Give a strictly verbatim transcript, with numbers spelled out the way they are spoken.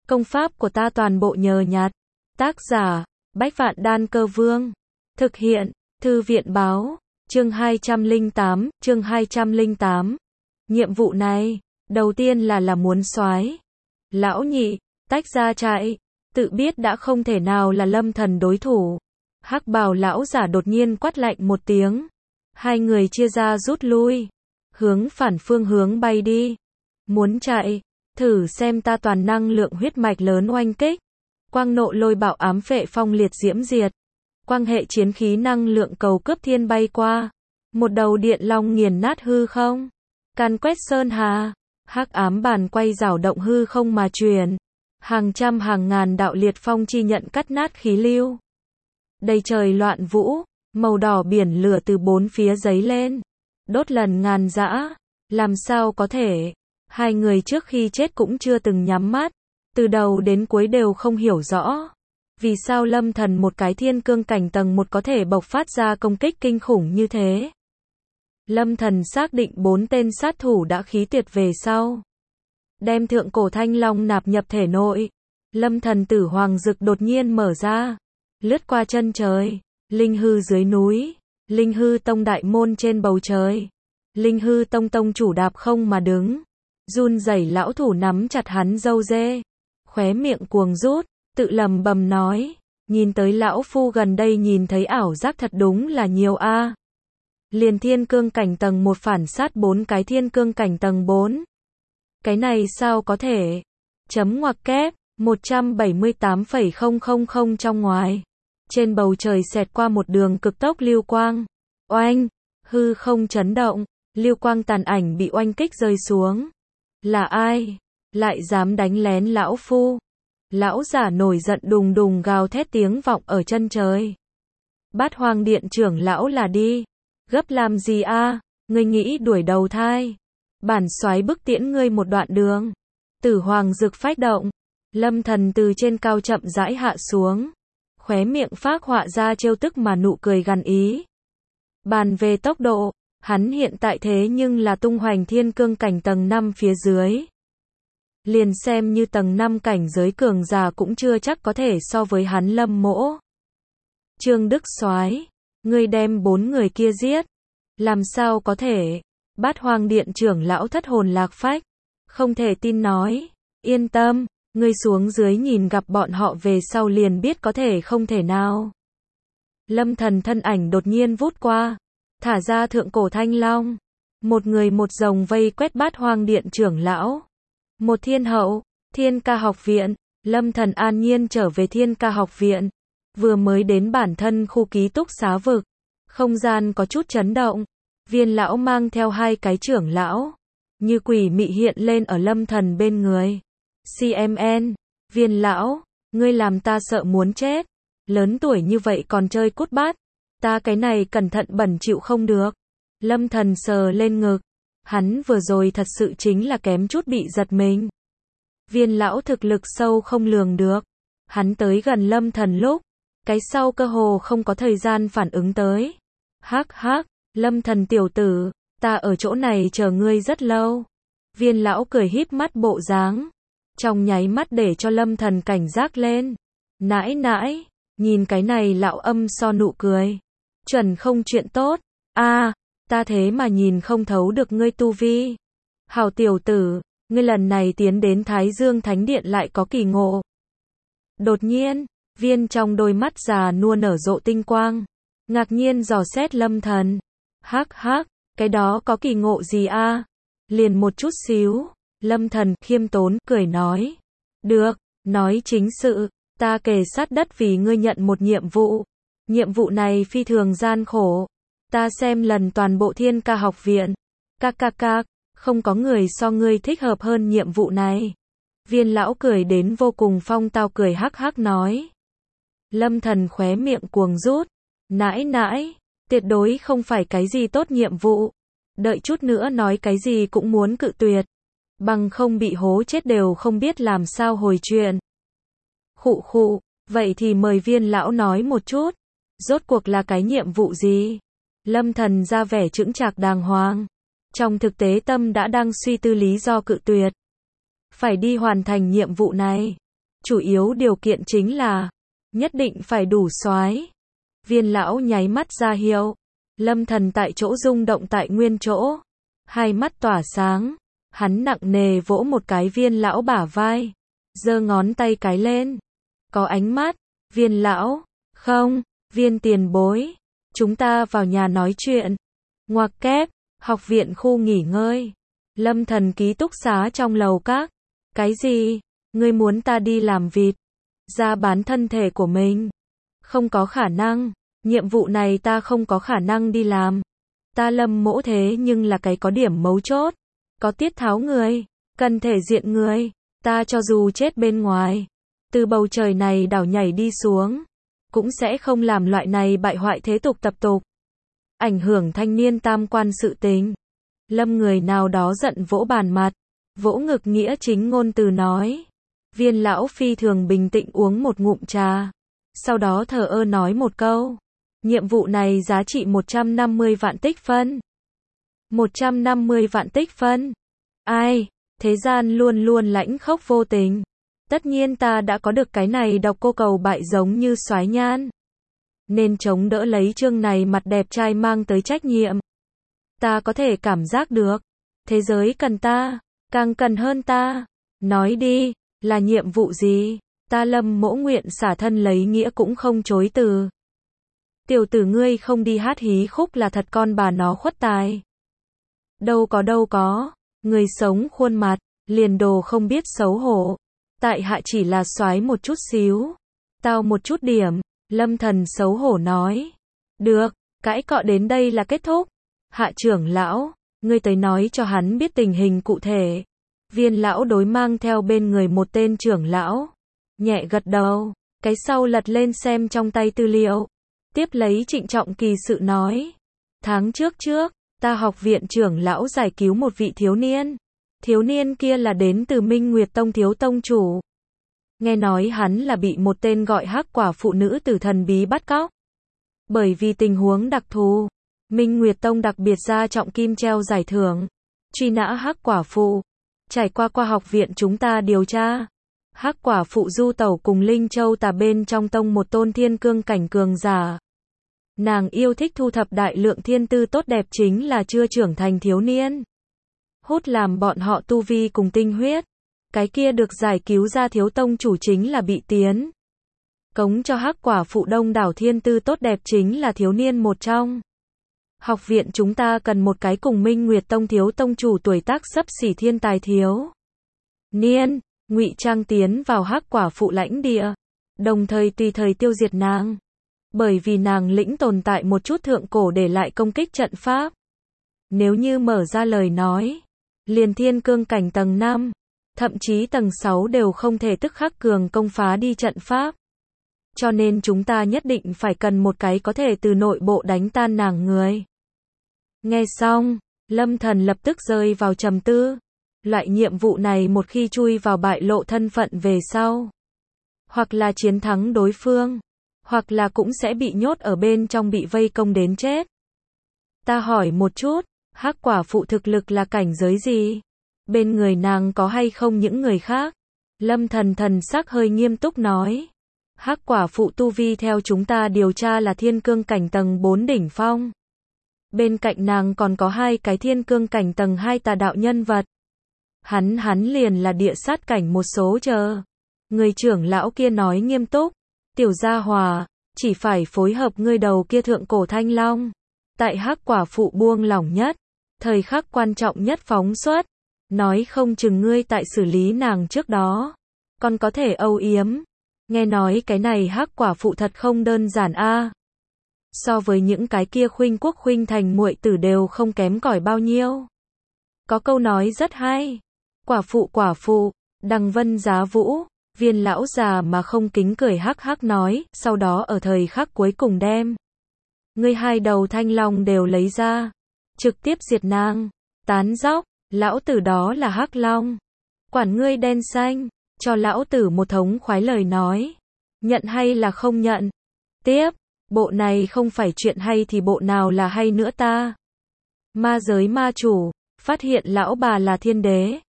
Công pháp của ta toàn bộ nhờ nhặt. Tác giả, Bách Vạn Đan Cơ Vương. Thực hiện, Thư viện báo. Chương hai trăm lẻ tám, chương hai trăm lẻ tám. Nhiệm vụ này, đầu tiên là là muốn soái Lão nhị, tách ra chạy. Tự biết đã không thể nào là Lâm Thần đối thủ. Hắc bào lão giả đột nhiên quát lạnh một tiếng. Hai người chia ra rút lui. Hướng phản phương hướng bay đi. Muốn chạy, thử xem ta toàn năng lượng huyết mạch lớn oanh kích. Quang nộ lôi bạo ám phệ phong liệt diễm diệt. Quang hệ chiến khí năng lượng cầu cướp thiên bay qua. Một đầu điện long nghiền nát hư không. Can quét sơn hà. Hắc ám bàn quay rảo động hư không mà truyền. Hàng trăm hàng ngàn đạo liệt phong chi nhận cắt nát khí lưu. Đầy trời loạn vũ, màu đỏ biển lửa từ bốn phía giấy lên. Đốt lần ngàn dã. Làm sao có thể? Hai người trước khi chết cũng chưa từng nhắm mắt. Từ đầu đến cuối đều không hiểu rõ. Vì sao Lâm Thần một cái thiên cương cảnh tầng một có thể bộc phát ra công kích kinh khủng như thế? Lâm Thần xác định bốn tên sát thủ đã khí tuyệt về sau. Đem thượng cổ thanh long nạp nhập thể nội. Lâm Thần tử hoàng dực đột nhiên mở ra. Lướt qua chân trời. Linh hư dưới núi. Linh hư tông đại môn trên bầu trời. Linh hư tông tông chủ đạp không mà đứng. Run rẩy lão thủ nắm chặt hắn râu dê. Khóe miệng cuồng rút. Tự lầm bầm nói. Nhìn tới lão phu gần đây nhìn thấy ảo giác thật đúng là nhiều a. Liền thiên cương cảnh tầng một phản sát bốn cái thiên cương cảnh tầng bốn. Cái này sao có thể? Chấm ngoặc kép, một trăm bảy mươi tám phẩy không không không trong ngoài. Trên bầu trời xẹt qua một đường cực tốc lưu quang. Oanh, hư không chấn động, lưu quang tàn ảnh bị oanh kích rơi xuống. Là ai? Lại dám đánh lén lão phu? Lão giả nổi giận đùng đùng gào thét tiếng vọng ở chân trời. Bát Hoang Điện trưởng lão là đi. Gấp làm gì a? Ngươi nghĩ đuổi đầu thai? Bản soái bức tiễn ngươi một đoạn đường. Tử hoàng dực phách động. Lâm Thần từ trên cao chậm rãi hạ xuống. Khóe miệng phác họa ra trêu tức mà nụ cười gằn ý. Bàn về tốc độ, hắn hiện tại thế nhưng là tung hoành thiên cương cảnh tầng năm phía dưới. Liền xem như tầng năm cảnh giới cường giả cũng chưa chắc có thể so với hắn Lâm Mỗ. Trương Đức Soái, ngươi đem bốn người kia giết. Làm sao có thể? Bát Hoang Điện trưởng lão thất hồn lạc phách. Không thể tin nói. Yên tâm, ngươi xuống dưới nhìn gặp bọn họ về sau liền biết có thể không thể nào. Lâm Thần thân ảnh đột nhiên vút qua. Thả ra thượng cổ thanh long. Một người một rồng vây quét Bát Hoang Điện trưởng lão. Một thiên hậu, Thiên Ca học viện. Lâm Thần an nhiên trở về Thiên Ca học viện. Vừa mới đến bản thân khu ký túc xá vực. Không gian có chút chấn động. Viên lão mang theo hai cái trưởng lão. Như quỷ mị hiện lên ở Lâm Thần bên người. xê em en, Viên lão, ngươi làm ta sợ muốn chết. Lớn tuổi như vậy còn chơi cút bát. Ta cái này cẩn thận bẩn chịu không được. Lâm Thần sờ lên ngực. Hắn vừa rồi thật sự chính là kém chút bị giật mình. Viên lão thực lực sâu không lường được. Hắn tới gần Lâm Thần lúc. Cái sau cơ hồ không có thời gian phản ứng tới. Hắc hắc, Lâm Thần tiểu tử, ta ở chỗ này chờ ngươi rất lâu. Viên lão cười híp mắt bộ dáng. Trong nháy mắt để cho Lâm Thần cảnh giác lên. Nãi nãi, nhìn cái này lão âm so nụ cười. Chuẩn không chuyện tốt. A, ta thế mà nhìn không thấu được ngươi tu vi. Hào tiểu tử, ngươi lần này tiến đến Thái Dương Thánh Điện lại có kỳ ngộ. Đột nhiên, viên trong đôi mắt già nua nở rộ tinh quang. Ngạc nhiên dò xét Lâm Thần. Hắc hắc, cái đó có kỳ ngộ gì a? Liền một chút xíu. Lâm Thần khiêm tốn cười nói. Được, nói chính sự, ta kề sát đất vì ngươi nhận một nhiệm vụ. Nhiệm vụ này phi thường gian khổ. Ta xem lần toàn bộ Thiên Ca học viện. Các các các, không có người so ngươi thích hợp hơn nhiệm vụ này. Viên lão cười đến vô cùng phong tao cười hắc hắc nói. Lâm Thần khóe miệng cuồng rút. Nãi nãi, tuyệt đối không phải cái gì tốt nhiệm vụ. Đợi chút nữa nói cái gì cũng muốn cự tuyệt. Bằng không bị hố chết đều không biết làm sao hồi chuyện. Khụ khụ, vậy thì mời viên lão nói một chút. Rốt cuộc là cái nhiệm vụ gì? Lâm Thần ra vẻ chững chạc đàng hoàng. Trong thực tế tâm đã đang suy tư lý do cự tuyệt. Phải đi hoàn thành nhiệm vụ này. chủ yếu điều kiện chính là nhất định phải đủ soái. Viên lão nháy mắt ra hiệu. Lâm Thần tại chỗ rung động tại nguyên chỗ, hai mắt tỏa sáng, hắn nặng nề vỗ một cái Viên lão bả vai, giơ ngón tay cái lên. Có ánh mắt, Viên lão, không, Viên tiền bối, chúng ta vào nhà nói chuyện. Ngoặc kép, học viện khu nghỉ ngơi. Lâm Thần ký túc xá trong lầu các. Cái gì? Ngươi muốn ta đi làm vịt? Ra bán thân thể của mình? Không có khả năng. Nhiệm vụ này ta không có khả năng đi làm. Ta Lâm Mỗ thế nhưng là cái có điểm mấu chốt. Có tiết tháo người. Cần thể diện người. Ta cho dù chết bên ngoài. Từ bầu trời này đảo nhảy đi xuống. Cũng sẽ không làm loại này bại hoại thế tục tập tục. Ảnh hưởng thanh niên tam quan sự tình. Lâm người nào đó giận vỗ bàn mặt. Vỗ ngực nghĩa chính ngôn từ nói. Viên lão phi thường bình tĩnh uống một ngụm trà. Sau đó thờ ơ nói một câu. Nhiệm vụ này giá trị một trăm năm mươi vạn tích phân. một trăm năm mươi vạn tích phân. Ai? Thế gian luôn luôn lãnh khốc vô tình. Tất nhiên ta đã có được cái này độc cô cầu bại giống như soái nhan. Nên chống đỡ lấy chương này mặt đẹp trai mang tới trách nhiệm. Ta có thể cảm giác được. Thế giới cần ta. Càng cần hơn ta. Nói đi, là nhiệm vụ gì? Ta Lâm Mỗ nguyện xả thân lấy nghĩa cũng không chối từ. Tiểu tử ngươi không đi hát hí khúc là thật con bà nó khuất tài. Đâu có đâu có. Người sống khuôn mặt, liền đồ không biết xấu hổ. Tại hạ chỉ là soái một chút xíu. Tao một chút điểm. Lâm Thần xấu hổ nói. Được, cãi cọ đến đây là kết thúc. Hạ trưởng lão, ngươi tới nói cho hắn biết tình hình cụ thể. Viên lão đối mang theo bên người một tên trưởng lão. Nhẹ gật đầu, cái sau lật lên xem trong tay tư liệu. Tiếp lấy trịnh trọng kỳ sự nói. Tháng trước trước, ta học viện trưởng lão giải cứu một vị thiếu niên. Thiếu niên kia là đến từ Minh Nguyệt Tông thiếu tông chủ. Nghe nói hắn là bị một tên gọi Hắc Quả phụ nữ tử thần bí bắt cóc. Bởi vì tình huống đặc thù, Minh Nguyệt Tông đặc biệt ra trọng kim treo giải thưởng. Truy nã Hắc Quả phụ. Trải qua qua học viện chúng ta điều tra. Hắc Quả phụ du tẩu cùng Linh Châu tà bên trong tông một tôn thiên cương cảnh cường giả. Nàng yêu thích thu thập đại lượng thiên tư tốt đẹp chính là chưa trưởng thành thiếu niên. Hút làm bọn họ tu vi cùng tinh huyết. Cái kia được giải cứu ra thiếu tông chủ chính là bị tiến. Cống cho Hắc Quả phụ đông đảo thiên tư tốt đẹp chính là thiếu niên một trong. Học viện chúng ta cần một cái cùng Minh Nguyệt Tông thiếu tông chủ tuổi tác xấp xỉ thiên tài thiếu niên, ngụy trang tiến vào Hắc Quả phụ lãnh địa, đồng thời tùy thời tiêu diệt nàng. Bởi vì nàng lĩnh tồn tại một chút thượng cổ để lại công kích trận pháp. Nếu như mở ra lời nói, liền thiên cương cảnh tầng năm, thậm chí tầng sáu đều không thể tức khắc cường công phá đi trận pháp. Cho nên chúng ta nhất định phải cần một cái có thể từ nội bộ đánh tan nàng người. Nghe xong, Lâm Thần lập tức rơi vào trầm tư. Loại nhiệm vụ này một khi chui vào bại lộ thân phận về sau, hoặc là chiến thắng đối phương, hoặc là cũng sẽ bị nhốt ở bên trong bị vây công đến chết. Ta hỏi một chút, Hắc Quả phụ thực lực là cảnh giới gì? Bên người nàng có hay không những người khác? Lâm Thần thần sắc hơi nghiêm túc nói. Hắc Quả phụ tu vi theo chúng ta điều tra là thiên cương cảnh tầng bốn đỉnh phong. Bên cạnh nàng còn có hai cái thiên cương cảnh tầng hai tà đạo nhân vật. Hắn hắn liền là địa sát cảnh một số chờ. Người trưởng lão kia nói nghiêm túc. Tiểu gia hòa, chỉ phải phối hợp ngươi đầu kia thượng cổ thanh long. Tại Hắc Quả phụ buông lỏng nhất, thời khắc quan trọng nhất phóng xuất. Nói không chừng ngươi tại xử lý nàng trước đó, còn có thể âu yếm. Nghe nói cái này Hắc Quả phụ thật không đơn giản a. So với những cái kia khuynh quốc khuynh thành muội tử đều không kém cỏi bao nhiêu. Có câu nói rất hay. Quả phụ quả phụ, đằng vân giá vũ. Viên lão già mà không kính cười hắc hắc nói, sau đó ở thời khắc cuối cùng đem ngươi hai đầu thanh long đều lấy ra, trực tiếp diệt nàng. Tán dóc, lão tử đó là Hắc Long. Quản ngươi đen xanh, cho lão tử một thống khoái lời nói. Nhận hay là không nhận? Tiếp, bộ này không phải chuyện hay thì bộ nào là hay nữa ta? Ma giới ma chủ, phát hiện lão bà là thiên đế.